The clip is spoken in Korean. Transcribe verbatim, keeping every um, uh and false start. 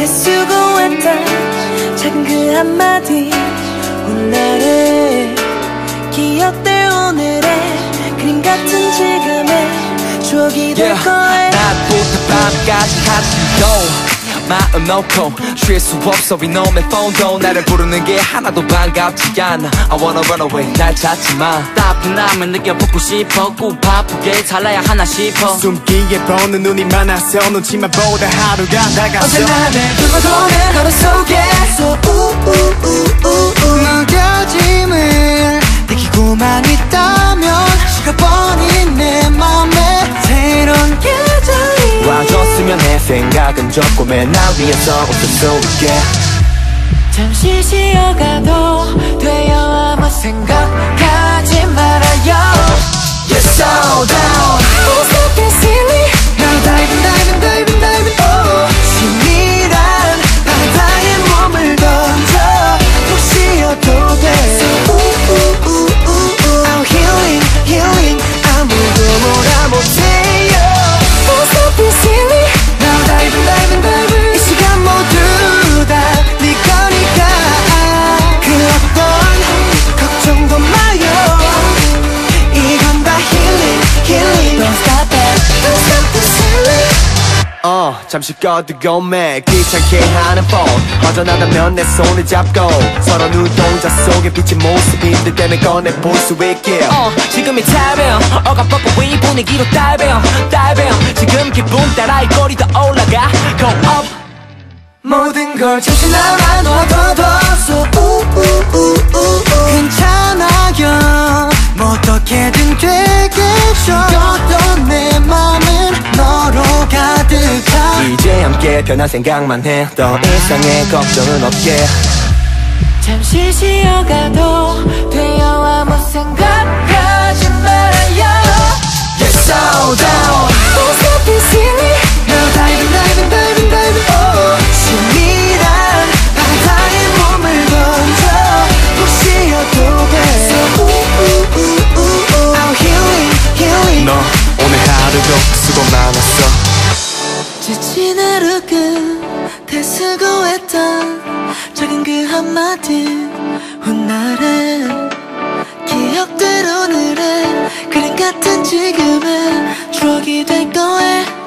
수고했던 작은 그 한마디 오늘의 기억들 오늘의 그림 같은 지금의 추억이 될 yeah. 거야. 낮부터 밤까지 같이 고 마음 놓고 쉴 수 없어 이놈의 폰도 나를 부르는 게 하나도 반갑지 않아. I wanna run away 날 찾지 마. 따분함을 느껴보고 싶어 꼭 바쁘게 살아야 하나 싶어. 숨기에 보는 눈이 많아서 눈치만 보다 하루가 다가서 언제나 내 불러도는 어느 속에서 무뎌짐을 느끼고만 있다면 식어버린 내 맘에 새로운 계절이 와줬으면 해. 생각은 적고 맨날 위에서 웃을 수 있게 잠시 쉬어가도 돼요. 아무 생각하지 말아요. You're so down. It's not that silly. Now diving diving diving diving oh. 신이란 바다에 몸을 던져 푹 쉬어도 돼. So ooh ooh ooh ooh ooh I'm healing healing 아무도 뭐라 못해요. It's not that silly. Now diving diving diving 이 시간 모두 다 네 거니까 그 어떤 걱정도 마요. 이건 다 healing healing Don't stop it Don't stop the silly. 어 잠시 꺼두고 매 귀찮게 하는 폰 허전하다면 내 손을 잡고 서로 눈동자 속에 비친 모습 힘들 때면 꺼내볼 수 있게 어 지금이 타이밍 어감법고 이 분위기로 다이빙 다이빙 지금 기분 따라 이 꼬리 더 올라가 Go up 모든 걸 잠시 나만 놔둬도 So ooh ooh ooh ooh 괜찮아요 뭐 어떻게든 되겠죠 어떤 내 맘은 너로 가득하 이제 함께 변한 생각만 해 더 이상의 걱정은 없게 잠시 쉬어가도 돼요. 아무 생각하지 말아요. You're so down. It's not that silly. Now diving diving diving diving oh. 신이란 바다에 몸을 던져 푹 쉬어도 돼. So ooh ooh ooh ooh ooh I'm healing healing 너 오늘 하루도 수고 많았어 지친 하루 끝에 수고했던 작은 그 한마디 훗날의 기억들 오늘의 그림 같은 지금의 추억이 될 거야.